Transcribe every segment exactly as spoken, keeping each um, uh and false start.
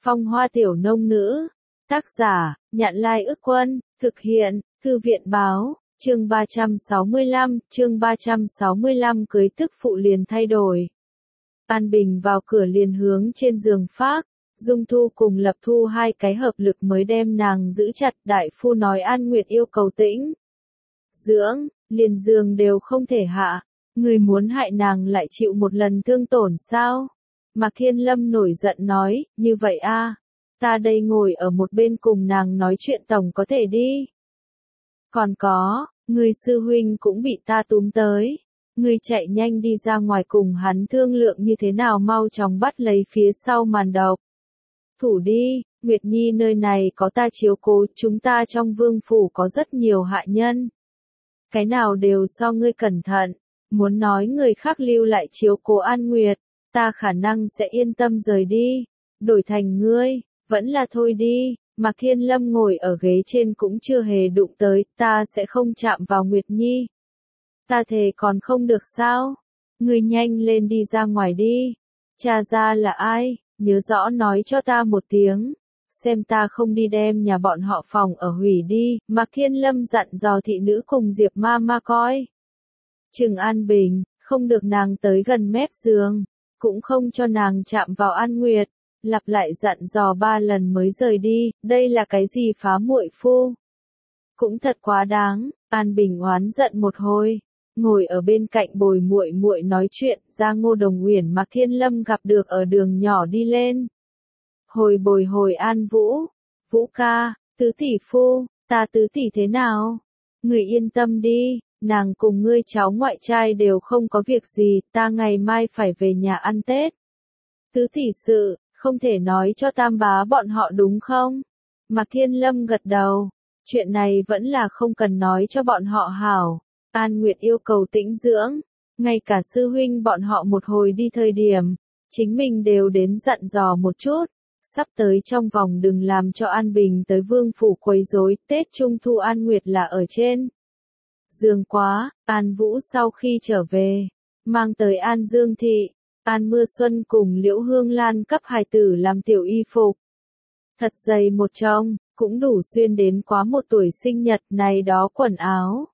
Phong hoa tiểu nông nữ. Tác giả, Nhạn Lai Ức Quân, thực hiện, Thư viện Báo, chương ba trăm sáu mươi lăm, chương ba trăm sáu mươi lăm cưới tức phụ liền thay đổi. An Bình vào cửa liền hướng trên giường phác, Dung Thu cùng Lập Thu hai cái hợp lực mới đem nàng giữ chặt. Đại phu nói An Nguyệt yêu cầu tĩnh dưỡng, liền giường đều không thể hạ, người muốn hại nàng lại chịu một lần thương tổn sao? Mạc Thiên Lâm nổi giận nói, như vậy a, ta đây ngồi ở một bên cùng nàng nói chuyện tổng có thể đi. Còn có, người sư huynh cũng bị ta túm tới, người chạy nhanh đi ra ngoài cùng hắn thương lượng như thế nào mau chóng bắt lấy phía sau màn độc thủ đi. Nguyệt Nhi nơi này có ta chiếu cố, chúng ta trong vương phủ có rất nhiều hạ nhân, cái nào đều so ngươi cẩn thận, muốn nói người khác lưu lại chiếu cố An Nguyệt, ta khả năng sẽ yên tâm rời đi, đổi thành ngươi, vẫn là thôi đi. Mạc Thiên Lâm ngồi ở ghế trên cũng chưa hề đụng tới, ta sẽ không chạm vào Nguyệt Nhi. Ta thề còn không được sao? Ngươi nhanh lên đi ra ngoài đi. Cha ra là ai? Nhớ rõ nói cho ta một tiếng. Xem ta không đi đem nhà bọn họ phòng ở hủy đi. Mạc Thiên Lâm dặn dò thị nữ cùng Diệp ma ma coi. Trừng An Bình, không được nàng tới gần mép giường, cũng không cho nàng chạm vào An Nguyệt. Lặp lại dặn dò ba lần mới rời đi, đây là cái gì phá muội phu? Cũng thật quá đáng. An Bình oán giận một hồi, ngồi ở bên cạnh bồi muội muội nói chuyện. Ra Ngô Đồng Uyển Mạc Thiên Lâm gặp được ở đường nhỏ đi lên. Hồi bồi hồi An Vũ, Vũ ca, tứ tỷ phu, ta tứ tỷ thế nào? Người yên tâm đi, nàng cùng ngươi cháu ngoại trai đều không có việc gì, ta ngày mai phải về nhà ăn Tết. Tứ tỷ sự, không thể nói cho tam bá bọn họ đúng không? Mạc Thiên Lâm gật đầu, chuyện này vẫn là không cần nói cho bọn họ hảo. An Nguyệt yêu cầu tĩnh dưỡng, ngay cả sư huynh bọn họ một hồi đi thời điểm, chính mình đều đến dặn dò một chút. Sắp tới trong vòng đừng làm cho An Bình tới vương phủ quấy rối, Tết Trung Thu An Nguyệt là ở trên giường quá. An Vũ sau khi trở về, mang tới An Dương Thị, An Mưa Xuân cùng Liễu Hương Lan cấp hài tử làm tiểu y phục. Thật dày một chồng, cũng đủ xuyên đến quá một tuổi sinh nhật này đó quần áo.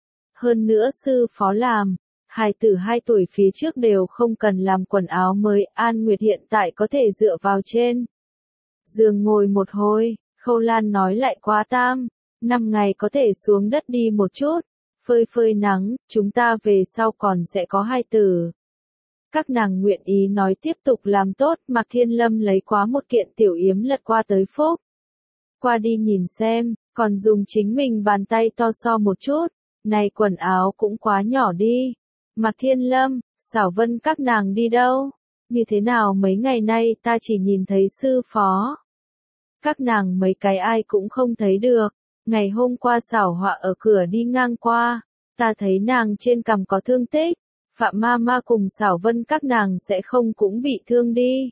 Hơn nữa sư phó làm, hài tử hai tuổi phía trước đều không cần làm quần áo mới. An Nguyệt hiện tại có thể dựa vào trên giường ngồi một hồi. Khâu Lan nói lại quá tam, năm ngày có thể xuống đất đi một chút, phơi phơi nắng, chúng ta về sau còn sẽ có hài tử. Các nàng nguyện ý nói tiếp tục làm tốt. Mạc Thiên Lâm lấy quá một kiện tiểu yếm lật qua tới Phúc. Qua đi nhìn xem, còn dùng chính mình bàn tay to so một chút, này quần áo cũng quá nhỏ đi. Mạc Thiên Lâm, Xảo Vân các nàng đi đâu? Như thế nào mấy ngày nay ta chỉ nhìn thấy sư phó. Các nàng mấy cái ai cũng không thấy được. Ngày hôm qua Xảo Họa ở cửa đi ngang qua, ta thấy nàng trên cằm có thương tích. Phạm ma ma cùng Xảo Vân các nàng sẽ không cũng bị thương đi.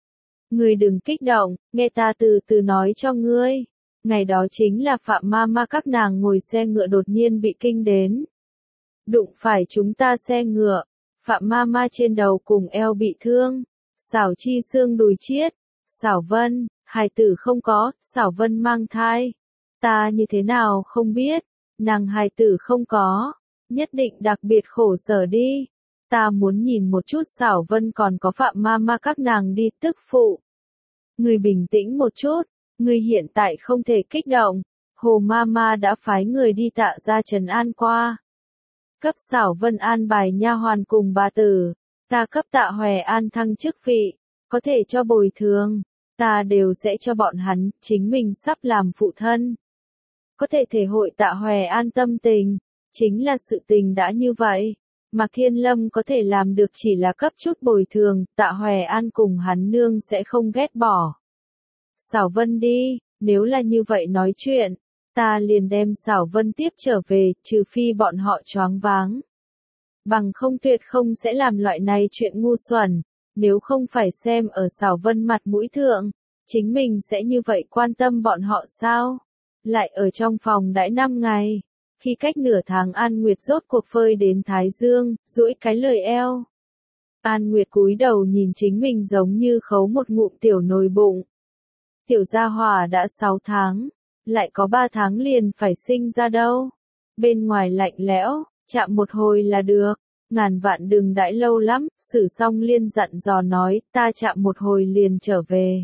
Ngươi đừng kích động, nghe ta từ từ nói cho ngươi. Ngày đó chính là Phạm ma ma các nàng ngồi xe ngựa đột nhiên bị kinh đến. Đụng phải chúng ta xe ngựa, Phạm ma ma trên đầu cùng eo bị thương. Xảo Chi xương đùi chiết. Xảo Vân, hài tử không có, Xảo Vân mang thai. Ta như thế nào không biết, nàng hài tử không có. Nhất định đặc biệt khổ sở đi. Ta muốn nhìn một chút Xảo Vân còn có Phạm ma ma các nàng đi. Tức phụ, người bình tĩnh một chút, người hiện tại không thể kích động. Hồ ma ma đã phái người đi Tạ ra trấn an qua, cấp Xảo Vân an bài nha hoàn cùng bà tử. Ta cấp Tạ Hòe An thăng chức vị, có thể cho bồi thường, ta đều sẽ cho bọn hắn. Chính mình sắp làm phụ thân, có thể thể hội Tạ Hòe An tâm tình. Chính là sự tình đã như vậy, Mạc Thiên Lâm có thể làm được chỉ là cấp chút bồi thường. Tạ Hòe An cùng hắn nương sẽ không ghét bỏ Xảo Vân đi. Nếu là như vậy nói chuyện, ta liền đem Xảo Vân tiếp trở về, trừ phi bọn họ choáng váng. Bằng không tuyệt không sẽ làm loại này chuyện ngu xuẩn. Nếu không phải xem ở Xảo Vân mặt mũi thượng, chính mình sẽ như vậy quan tâm bọn họ sao? Lại ở trong phòng đãi năm ngày. Khi cách nửa tháng An Nguyệt rốt cuộc phơi đến Thái Dương, duỗi cái lời eo. An Nguyệt cúi đầu nhìn chính mình giống như khấu một ngụm tiểu nồi bụng. Tiểu gia hỏa đã sáu tháng, lại có ba tháng liền phải sinh ra đâu. Bên ngoài lạnh lẽo, chạm một hồi là được, ngàn vạn đừng đãi lâu lắm, Sử Song Liên dặn dò nói, ta chạm một hồi liền trở về.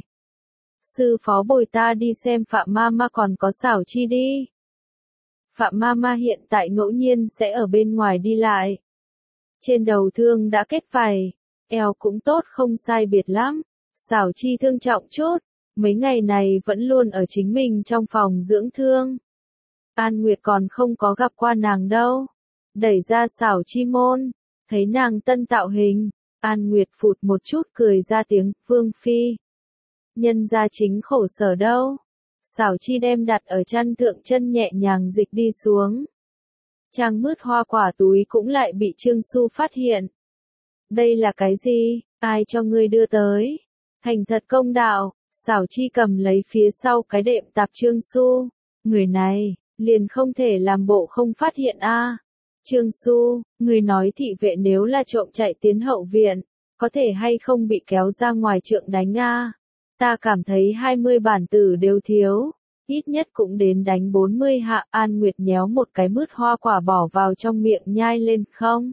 Sư phó bồi ta đi xem Phạm Mama còn có Xảo Chi đi. Phạm Mama hiện tại ngẫu nhiên sẽ ở bên ngoài đi lại. Trên đầu thương đã kết vảy, eo cũng tốt không sai biệt lắm. Xảo Chi thương trọng chút, mấy ngày này vẫn luôn ở chính mình trong phòng dưỡng thương. An Nguyệt còn không có gặp qua nàng đâu. Đẩy ra Xảo Chi môn, thấy nàng tân tạo hình, An Nguyệt phụt một chút cười ra tiếng, Vương Phi. Nhân gia chính khổ sở đâu. Xảo Chi đem đặt ở chăn thượng chân nhẹ nhàng dịch đi xuống. Trang mứt hoa quả túi cũng lại bị Trương Xu phát hiện. Đây là cái gì, ai cho ngươi đưa tới? Thành thật công đạo, Xảo Chi cầm lấy phía sau cái đệm tạp Trương Xu. Người này, liền không thể làm bộ không phát hiện a. À. Trương Xu, người nói thị vệ nếu là trộm chạy tiến hậu viện, có thể hay không bị kéo ra ngoài trượng đánh a? À. Ta cảm thấy hai mươi bản tử đều thiếu, ít nhất cũng đến đánh bốn mươi hạ. An Nguyệt nhéo một cái mứt hoa quả bỏ vào trong miệng nhai lên, không?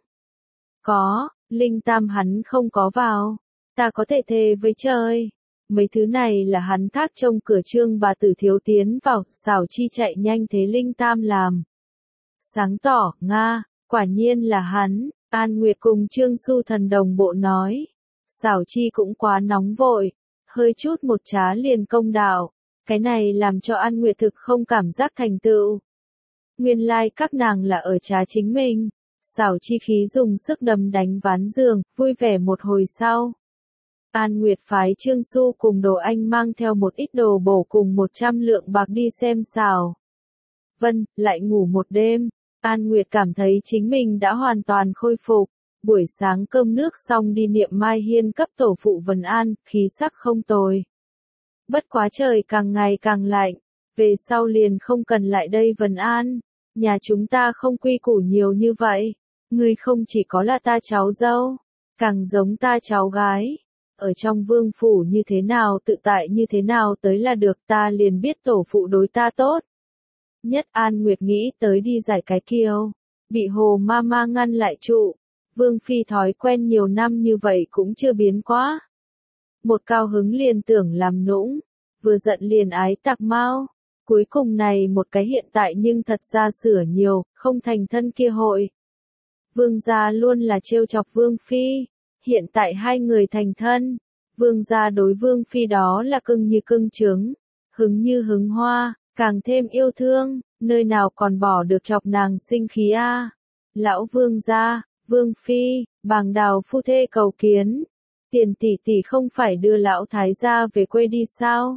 Có, Linh Tam hắn không có vào. Ta có thể thề với trời. Mấy thứ này là hắn thác trông cửa Trương bà tử thiếu tiến vào, Xảo Chi chạy nhanh thế Linh Tam làm. Sáng tỏ, Nga, quả nhiên là hắn, An Nguyệt cùng Trương Xu thần đồng bộ nói. Xảo Chi cũng quá nóng vội, hơi chút một trá liền công đạo, cái này làm cho An Nguyệt thực không cảm giác thành tựu. Nguyên lai like các nàng là ở trá chính mình, Xảo Chi khí dùng sức đấm đánh ván giường, vui vẻ một hồi sau. An Nguyệt phái Trương Xu cùng Đồ Anh mang theo một ít đồ bổ cùng một trăm lượng bạc đi xem Xảo Vân, lại ngủ một đêm. An Nguyệt cảm thấy chính mình đã hoàn toàn khôi phục. Buổi sáng cơm nước xong đi niệm Mai Hiên cấp tổ phụ Vân An, khí sắc không tồi. Bất quá trời càng ngày càng lạnh, về sau liền không cần lại đây Vân An. Nhà chúng ta không quy củ nhiều như vậy. Ngươi không chỉ có là ta cháu dâu, càng giống ta cháu gái. Ở trong vương phủ như thế nào tự tại như thế nào tới là được, ta liền biết tổ phụ đối ta tốt. Nhất An Nguyệt nghĩ tới đi giải cái kiều, bị Hồ Mama ngăn lại trụ. Vương Phi thói quen nhiều năm như vậy cũng chưa biến quá. Một cao hứng liền tưởng làm nũng, vừa giận liền ái tạc mau. Cuối cùng này một cái hiện tại nhưng thật ra sửa nhiều, không thành thân kia hội. Vương gia luôn là trêu chọc Vương Phi, hiện tại hai người thành thân. Vương gia đối Vương Phi đó là cưng như cưng trứng, hứng như hứng hoa, càng thêm yêu thương, nơi nào còn bỏ được chọc nàng sinh khí a. À. Lão Vương gia, Vương Phi, Bàng Đào phu thê cầu kiến. Tiền tỷ tỷ không phải đưa lão thái gia về quê đi sao?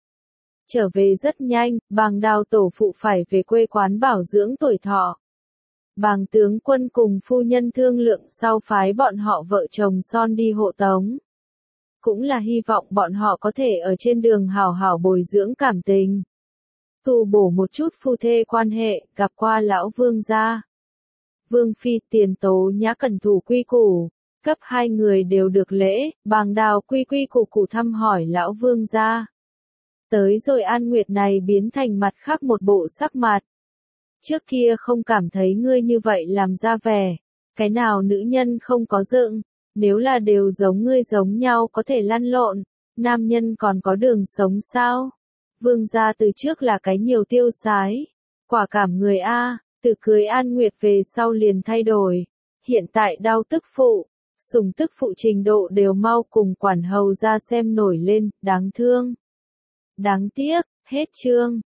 Trở về rất nhanh, Bàng Đào tổ phụ phải về quê quán bảo dưỡng tuổi thọ. Bàng tướng quân cùng phu nhân thương lượng sau phái bọn họ vợ chồng son đi hộ tống. Cũng là hy vọng bọn họ có thể ở trên đường hảo hảo bồi dưỡng cảm tình. Tu bổ một chút phu thê quan hệ, gặp qua lão vương gia. Vương Phi Tiền Tố Nhã cẩn thủ quy củ, cấp hai người đều được lễ, Bàng Đào quy quy củ củ thăm hỏi lão vương gia. Tới rồi An Nguyệt này biến thành mặt khác một bộ sắc mặt. Trước kia không cảm thấy ngươi như vậy làm ra vẻ, cái nào nữ nhân không có dựng, nếu là đều giống ngươi giống nhau có thể lăn lộn, nam nhân còn có đường sống sao? Vương gia từ trước là cái nhiều tiêu sái, quả cảm người A, từ cưới An Nguyệt về sau liền thay đổi, hiện tại đau tức phụ, sủng tức phụ trình độ đều mau cùng quản hầu ra xem nổi lên, đáng thương. Đáng tiếc, hết chương.